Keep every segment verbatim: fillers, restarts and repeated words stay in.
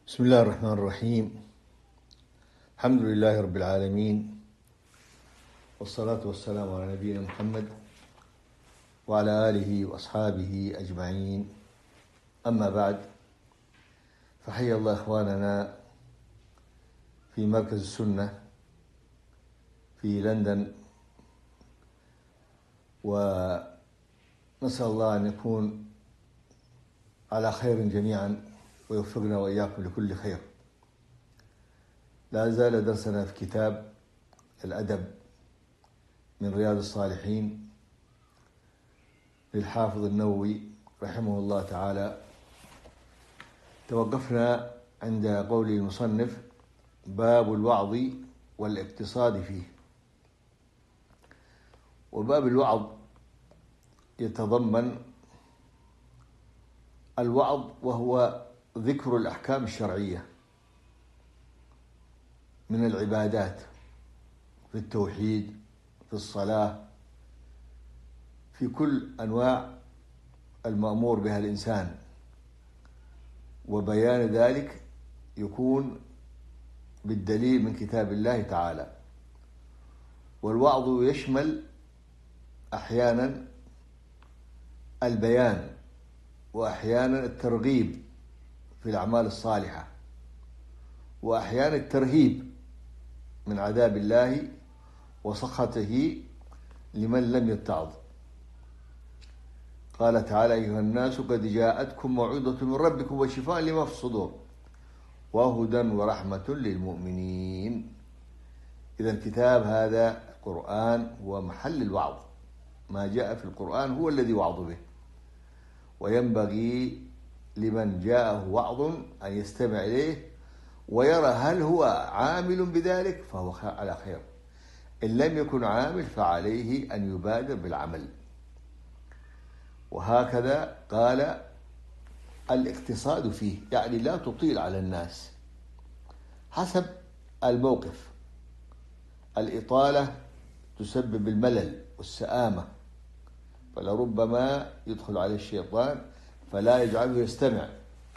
بسم الله الرحمن الرحيم. الحمد لله رب العالمين، والصلاة والسلام على نبينا محمد وعلى آله وأصحابه أجمعين. أما بعد، فحيا الله إخواننا في مركز السنة في لندن، ونسأل الله أن يكون على خير جميعا ويوفقنا وإياكم لكل خير. لا زال درسنا في كتاب الأدب من رياض الصالحين للحافظ النووي رحمه الله تعالى. توقفنا عند قول المصنف: باب الوعظ والاقتصاد فيه. وباب الوعظ يتضمن الوعظ، وهو ذكر الأحكام الشرعية من العبادات، في التوحيد، في الصلاة، في كل أنواع المأمور بها الإنسان، وبيان ذلك يكون بالدليل من كتاب الله تعالى. والوعظ يشمل أحيانا البيان، وأحيانا الترغيب في الأعمال الصالحة، وأحيانا الترهيب من عذاب الله وسخطه لمن لم يتعظ. قال تعالى: أيها الناس قد جاءتكم موعظة من ربكم وشفاء لما في الصدور وهدى ورحمة للمؤمنين. إذا الكتاب هذا القرآن هو محل الوعظ، ما جاء في القرآن هو الذي يوعظ به، وينبغي لمن جاءه وعظ أن يستمع إليه ويرى هل هو عامل بذلك فهو على خير، إن لم يكن عامل فعليه أن يبادر بالعمل. وهكذا قال: الاقتصاد فيه، يعني لا تطيل على الناس حسب الموقف. الإطالة تسبب الملل والسآمة، فلربما يدخل عليه الشيطان فلا يجعله يستمع.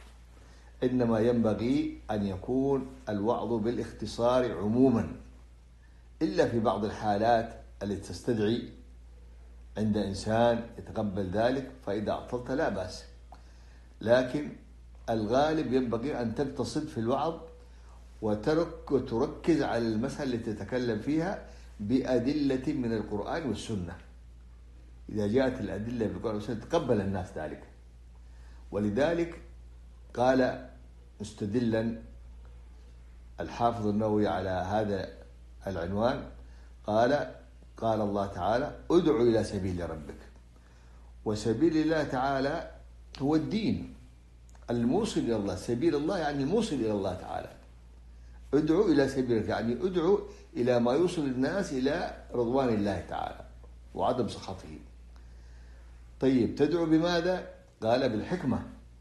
إنما ينبغي أن يكون الوعظ بالاختصار عموما، إلا في بعض الحالات التي تستدعي عند إنسان يتقبل ذلك، فإذا أطلت لا بأس، لكن الغالب ينبغي أن تقتصد في الوعظ وترك وتركز على المسألة التي تتكلم فيها بأدلة من القرآن والسنة. إذا جاءت الأدلة بالقرآن والسنة تقبل الناس ذلك. ولذلك قال مستدلا الحافظ النووي على هذا العنوان، قال: قال الله تعالى: ادع إلى سبيل ربك. وسبيل الله تعالى هو الدين الموصل إلى الله. سبيل الله يعني الموصل إلى الله تعالى. ادعو إلى سبيلك يعني ادعو إلى ما يوصل الناس إلى رضوان الله تعالى وعدم سخطه. طيب، تدعو بماذا؟ قال: بالحكمة،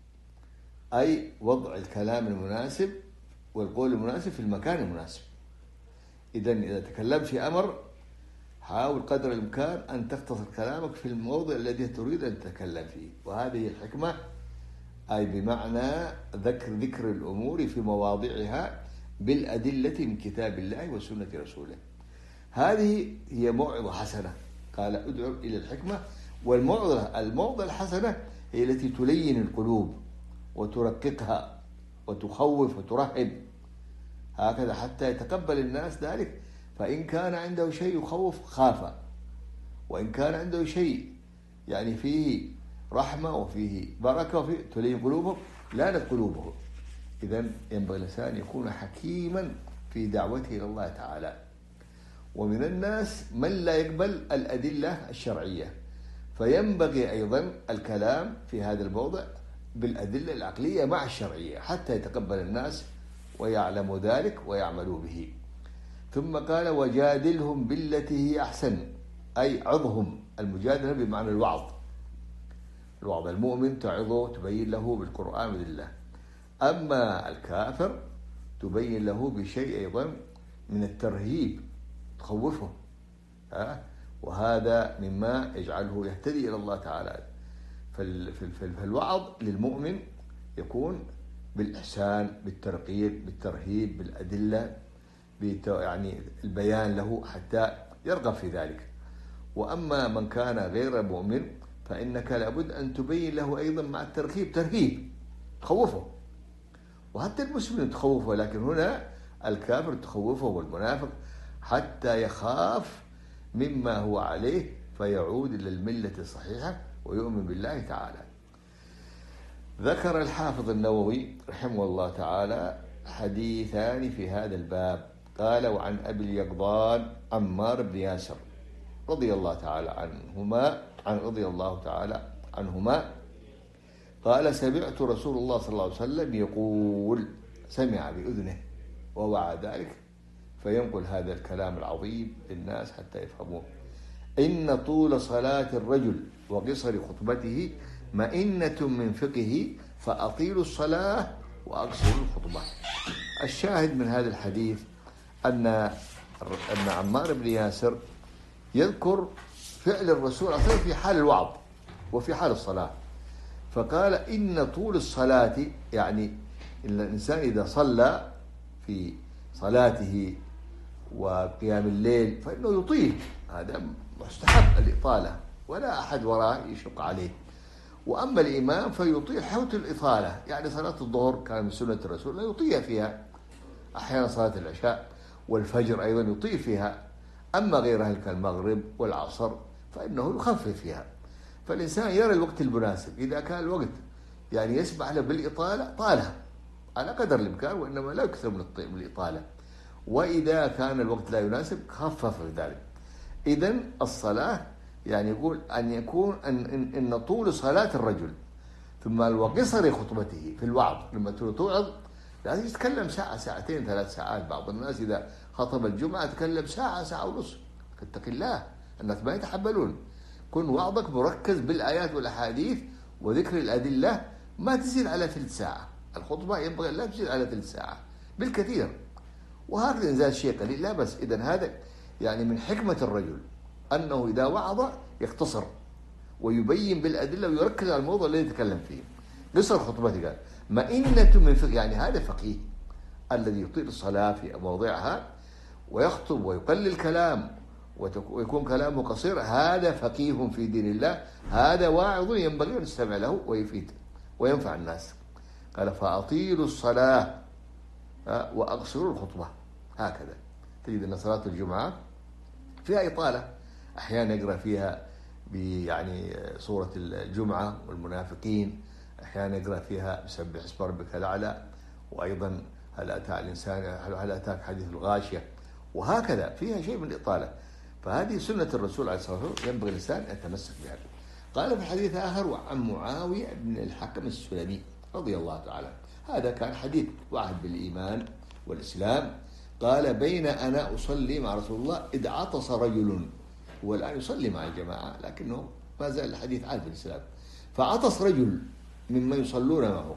أي وضع الكلام المناسب والقول المناسب في المكان المناسب. إذن إذا تكلمت في أمر، حاول قدر الإمكان أن تختصر كلامك في الموضع الذي تريد أن تتكلم فيه، وهذه الحكمة، أي بمعنى ذكر ذكر الأمور في مواضعها بالأدلة من كتاب الله وسنة رسوله. هذه هي موعظة حسنة. قال: ادعو إلى الحكمة. والموعظة الموعظة الحسنة هي التي تلين القلوب وترققها وتخوف وترهب، هكذا حتى يتقبل الناس ذلك. فإن كان عنده شيء يخوف خاف، وإن كان عنده شيء يعني فيه رحمة وفيه بركة وفيه تلين قلوبهم لانت قلوبهم. إذن ينبغي الإنسان أن يكون حكيما في دعوته إلى الله تعالى. ومن الناس من لا يقبل الأدلة الشرعية، فينبغي أيضا الكلام في هذا الموضع بالأدلة العقلية مع الشرعية حتى يتقبل الناس ويعلموا ذلك ويعملوا به. ثم قال: وجادلهم بالتي هي أحسن، أي عظهم. المجادلة بمعنى الوعظ. الوعظ المؤمن تعظه، تبين له بالقرآن والله. أما الكافر تبين له بشيء أيضا من الترهيب، تخوفه، ها؟ وهذا مما يجعله يهتدي إلى الله تعالى. فالوعظ للمؤمن يكون بالإحسان، بالترقيق، بالترهيب، بالأدلة، يعني البيان له حتى يرغب في ذلك. وأما من كان غير مؤمن فإنك لابد أن تبين له أيضا مع الترهيب ترهيب، تخوفه. وحتى المسلم تخوفه، لكن هنا الكافر تخوفه والمنافق حتى يخاف مما هو عليه فيعود إلى الملة الصحيحة ويؤمن بالله تعالى. ذكر الحافظ النووي رحمه الله تعالى حديثان في هذا الباب. قال: وعن أبي اليقظان عمار بن ياسر رضي الله تعالى عنهما عن رضي الله تعالى عنهما قال: سمعت رسول الله صلى الله عليه وسلم يقول، سمع بأذنه ووعى ذلك، فينقل هذا الكلام العظيم للناس حتى يفهموه: إن طول صلاة الرجل وقصر خطبته مئنة من فقهه، فأطيلوا الصلاة وأقصروا الخطبة. الشاهد من هذا الحديث أن أن عمار بن ياسر يذكر فعل الرسول صلى الله عليه وسلم في حال الوعظ وفي حال الصلاة، فقال: إن طول الصلاة، يعني الإنسان إذا صلى في صلاته وقيام الليل فإنه يطيل، هذا مستحب الإطالة ولا أحد وراه يشق عليه. وأما الإمام فيطيل حوت الإطالة، يعني صلاة الظهر كان من سنة الرسول لا يطيل فيها، أحيانا صلاة العشاء والفجر أيضا يطيل فيها. أما غيرها كالمغرب والعصر فإنه يخفف فيها. فالإنسان يرى الوقت المناسب، إذا كان الوقت يعني يسمح له بالإطالة طالها على قدر الإمكان، وإنما لا يكثر من الإطالة. وإذا كان الوقت لا يناسب خفف ذلك. إذن الصلاة يعني يقول أن يكون أن, إن, إن طول صلاة الرجل ثم وقصر خطبته في الوعظ، لما توعظ لازم يتكلم ساعة ساعتين ثلاث ساعات. بعض الناس إذا خطب الجمعة يتكلم ساعة ساعة ونص، اتق الله، الناس ما يتحملون. كن وعظك مركز بالآيات والأحاديث وذكر الأدلة، ما تزيد على ثلث ساعة. الخطبة ينبغي لا تزيد على ثلث ساعة بالكثير، وهكذا إن زاد شيء قليل لا بس. إذن هذا يعني من حكمة الرجل أنه إذا وعظ يختصر ويبين بالأدلة ويركز على الموضوع الذي يتكلم فيه. قصر خطبته قال مئنة من فقه، يعني هذا فقيه الذي يطيل الصلاة في موضعها ويخطب ويقلل الكلام ويكون كلامه قصير، هذا فقيه في دين الله، هذا واعظ ينبغي أن نستمع له ويفيد وينفع الناس. قال: فأطيلوا الصلاة وأقصروا الخطبة. هكذا تجد أن صلاة الجمعة فيها إطالة، أحيانا يقرأ فيها يعني سورة الجمعة والمنافقين، أحيانا يقرأ فيها بسبح اسم ربك الأعلى، وأيضا هل أتى الإنسان هل أتاك حديث الغاشية، وهكذا فيها شيء من الإطالة. فهذه سنة الرسول عليه الصلاة والسلام ينبغي الإنسان أن يتمسك بها. قال في حديث آخر: وعن معاوية بن الحكم السلمي رضي الله تعالى، هذا كان حديث وعد بالإيمان والإسلام. قال: بين أنا أصلي مع رسول الله إذ عطس رجل، هو الآن يصلي مع الجماعة لكنه ما زال الحديث عاد بالإسلام، فعطس رجل ممن يصلون معه،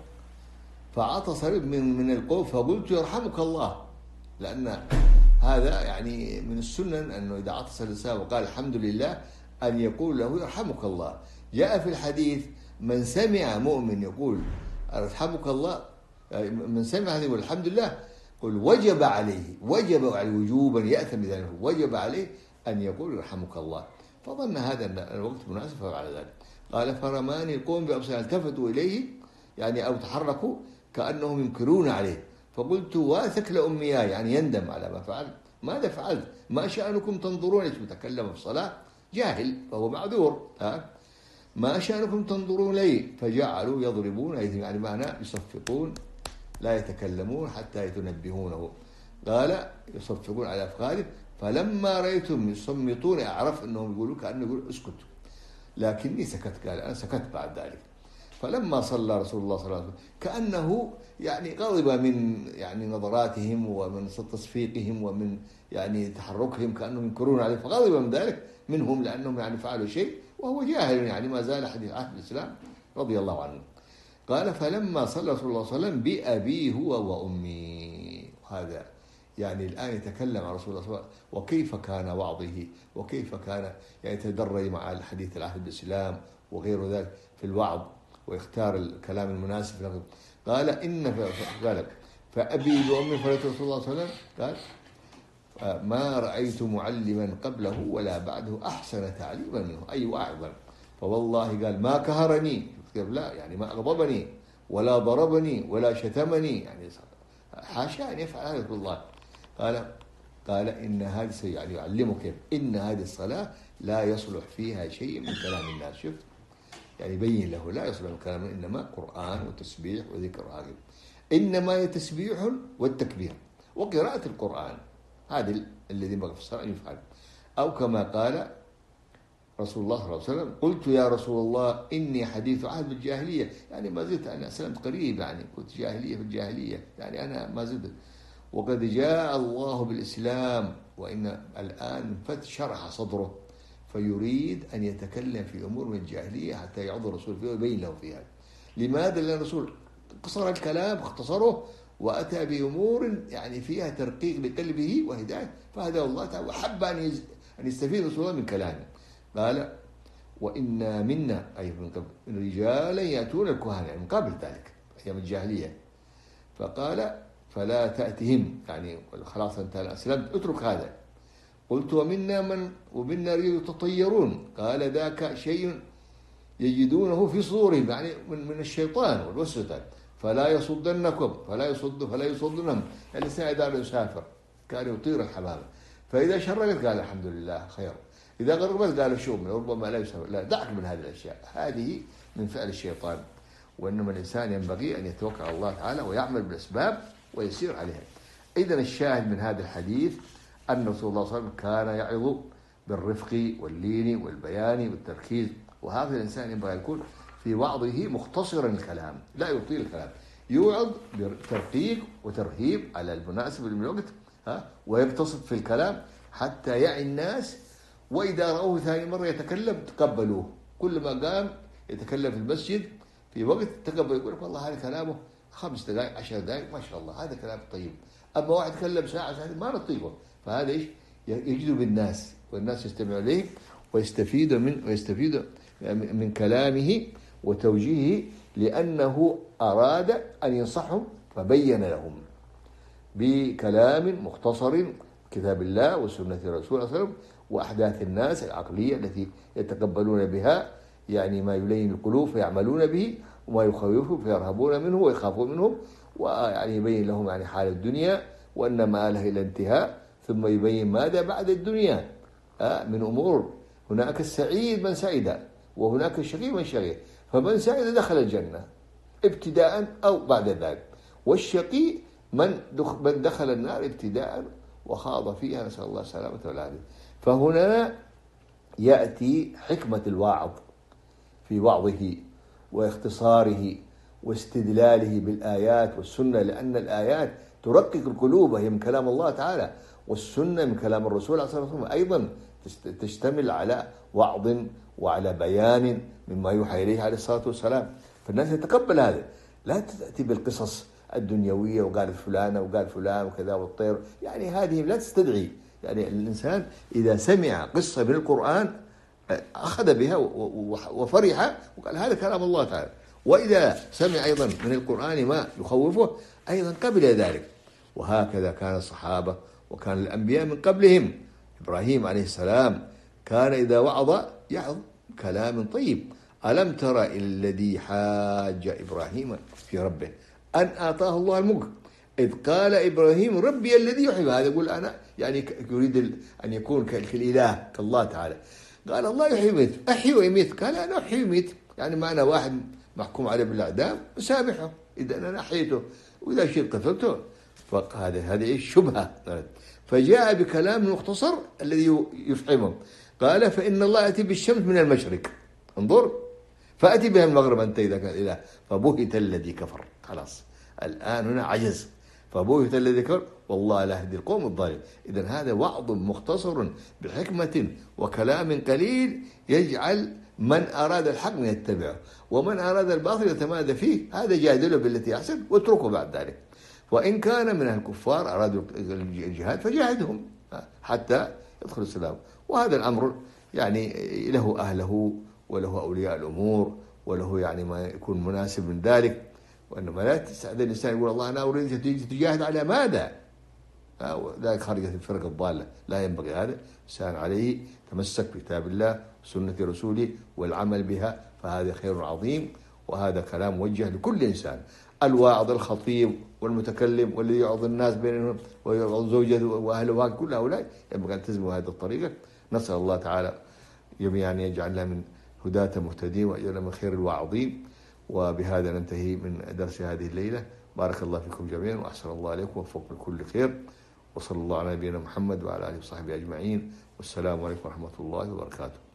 فعطس من من القوم، فقلت: يرحمك الله، لأن هذا يعني من السنن أنه إذا عطس الإنسان وقال الحمد لله أن يقول له يرحمك الله. جاء في الحديث: من سمع مؤمن يقول يرحمك الله، من سمع هذا يقول الحمد لله، قل وجب عليه، وجب عليه وجوبا يأثم بذلك، وجب عليه أن يقول يرحمك الله. فظن هذا أن الوقت مناسب فعل ذلك. قال: فرماني القوم بأبصارهم، التفتوا إليه يعني أو تحركوا كأنهم ينكرون عليه، فقلت: واثك لأمياي، يعني يندم على ما فعلت، ماذا فعلت؟ ما شأنكم تنظرون؟ إيش متكلم في الصلاة جاهل فهو معذور، ها ما شأنكم تنظرون لي؟ فجعلوا يضربون أيديهم، يعني معناه يصفقون لا يتكلمون حتى يتنبهونه. قال: يصفقون على أفخاذهم، فلما رأيتم يصمتون أعرف أنهم يقولون كأنه يقول اسكت، لكني سكت. قال: أنا سكت بعد ذلك. فلما صلى رسول الله صلى الله عليه وسلم كأنه يعني غضب من يعني نظراتهم ومن تصفيقهم ومن يعني تحركهم كأنهم ينكرون عليه، فغضب من ذلك منهم لأنهم يعني فعلوا شيء وهو جاهل، يعني ما زال حديث عهد الإسلام رضي الله عنه. قال: فلما صلى رسول الله صلى الله عليه وسلم بأبي هو وأمي. هذا يعني الآن يتكلم عن رسول الله صلى الله عليه وسلم وكيف كان وعظه وكيف كان يعني يتدرج مع الحديث العهد بالإسلام وغير ذلك في الوعظ ويختار الكلام المناسب له. قال إن قال فأبي بأمي فرأيت رسول الله صلى الله عليه وسلم قال ما رأيت معلما قبله ولا بعده أحسن تعليما منه أي وأعظم. فوالله قال ما كهرني، لا يعني ما أغضبني ولا ضربني ولا شتمني، يعني حاشا أن يفعل هذا الله. قال قال إن هذه يعني يعلمك كيف إن هذه الصلاة لا يصلح فيها شيء من كلام الناس. شفت يعني يبين له لا يصلح من كلام، إنما قرآن وتسبيح وذكر هذا، إنما هي تسبيح والتكبير وقراءة القرآن، هذا الذي ينبغي في الصلاة أن يفعل. أو كما قال رسول الله صلى الله عليه وسلم قلت يا رسول الله إني حديث عهد بالجاهلية، يعني ما زلت أنا أسلمت قريب، يعني كنت جاهلية في الجاهلية، يعني أنا ما زلت، وقد جاء الله بالإسلام وإن الآن شرح صدره فيريد أن يتكلم في أمور من الجاهلية حتى يعظ الرسول فيها ويبين له فيها. لماذا؟ لأن الرسول قصر الكلام اختصره وأتى بأمور يعني فيها ترقيق لقلبه وهداية، فهداه الله تعالى وحب أن أن يستفيد رسول الله من كلامه. قال وإن منا أي من قبل رجالا يأتون الكهنة، يعني من قبل ذلك أيام الجاهلية. فقال فلا تأتهم، يعني خلاص أنت أسلمت اترك هذا. قلت ومنا من ومنا رجال يتطيرون، قال ذاك شيء يجدونه في صدورهم، يعني من من الشيطان والوسوسة، فلا يصدنكم فلا يصد فلا يصدنهم. الإنسان إذا يسافر كان يطير الحمامة، فإذا شرقت قال الحمد لله خير، إذا غربت قال شوف ربما لا يسافر، لا دعك من هذه الأشياء، هذه من فعل الشيطان. وإنما الإنسان ينبغي أن يتوكل على الله تعالى ويعمل بالأسباب ويسير عليها. إذن الشاهد من هذا الحديث أن رسول الله صلى الله عليه وسلم كان يعظ بالرفق واللين والبيان والتركيز، وهذا الإنسان ينبغي يكون في وعظه مختصرا الكلام، لا يطيل الكلام، يوعظ بترقيق وترهيب على المناسب للوقت، ها، ويقتصد في الكلام حتى يعي الناس، وإذا رأوه ثاني مرة يتكلم تقبلوه، كل ما قام يتكلم في المسجد في وقت تقبل، يقول لك والله هذا كلامه خمس دقائق عشر دقائق ما شاء الله هذا كلام طيب. أما واحد يتكلم ساعة ساعة ما نطيقه، فهذا إيش يجد بالناس والناس يستمعوا إليه ويستفيد من ويستفيد من كلامه وتوجيهه، لأنه أراد أن ينصحهم فبين لهم بكلام مختصر كتاب الله وسنة الرسول صلى الله عليه وسلم وأحداث الناس العقلية التي يتقبلون بها، يعني ما يلين القلوب فيعملون به، وما يخوفهم فيرهبون منه ويخافون منهم، ويعني يبين لهم يعني حال الدنيا وأن ما له إلى انتهاء، ثم يبين ماذا بعد الدنيا من أمور. هناك السعيد من سعد وهناك الشقي من شقي، فمن سعد دخل الجنة ابتداء أو بعد ذلك، والشقي من دخل النار ابتداء وخاض فيها، نسأل الله السلامة والعافية. فهنا يأتي حكمة الواعظ في وعظه واختصاره واستدلاله بالآيات والسنة، لأن الآيات ترقق القلوب، هي من كلام الله تعالى، والسنة من كلام الرسول صلى الله عليه وسلم أيضا تشتمل على وعظ وعلى بيان مما يوحى إليه عليه الصلاة والسلام، فالناس يتقبل هذا. لا تأتي بالقصص الدنيوية وقال فلانة وقال فلان وكذا والطير، يعني هذه لا تستدعي. يعني الإنسان إذا سمع قصة من القرآن أخذ بها وفرح وقال هذا كلام الله تعالى، وإذا سمع أيضا من القرآن ما يخوفه أيضا قبل ذلك. وهكذا كان الصحابة وكان الأنبياء من قبلهم. إبراهيم عليه السلام كان إذا وعظ يعظ كلام طيب. ألم تر إلى الذي حاج إبراهيم في ربه أن آتاه الله الملك إذ قال إبراهيم ربي الذي يحيي، هذا يقول أنا يعني يريد أن يكون كالإله كالله تعالى. قال الله يحيي ويميت، أحيي ويميت، قال أنا أحيي ويميت، يعني معنى واحد محكوم عليه بالإعدام أسامحه إذا أنا أحييته وإذا شئت قتلته، فهذا هذه إيش شبهة. فجاء بكلام مختصر الذي يفهمه، قال فإن الله يأتي بالشمس من المشرق، انظر فأتي بها المغرب أنت إذا كان إله، فبهت الذي كفر. خلاص الآن هنا عجز، فبهت الذي كفر والله لا يهدي القوم الظالمين. إذن هذا وعظ مختصر بحكمة وكلام قليل يجعل من أراد الحق من يتبعه، ومن أراد الباطل يتمادى فيه، هذا جادله بالتي أحسن واتركه بعد ذلك. وإن كان من الكفار أرادوا الجهاد فجاهدهم حتى يدخل السلام. وهذا الأمر يعني له أهله وله أولياء الأمور وله يعني ما يكون مناسب من ذلك. وإنما لا تستعد الإنسان يقول الله أنا أريد أن تجاهد على ماذا؟ ذلك خارج الفرق الضالة، لا ينبغي هذا. الإنسان عليه تمسك بكتاب الله وسنة رسوله والعمل بها، فهذا خير عظيم. وهذا كلام موجه لكل إنسان، الواعظ، الخطيب، والمتكلم، والذي يعظ الناس بينهم، ويعظ زوجته وأهله، كل هؤلاء ينبغي أن تلزموا هذه الطريقة. نسأل الله تعالى جميعا أن يجعلنا من هداة مهتدين ويجعلنا من خير الواعظين. وبهذا ننتهي من درس هذه الليلة. بارك الله فيكم جميعا وأحسن الله عليكم ووفقكم لكل خير، وصلى الله على نبينا محمد وعلى آله وصحبه أجمعين، والسلام عليكم ورحمة الله وبركاته.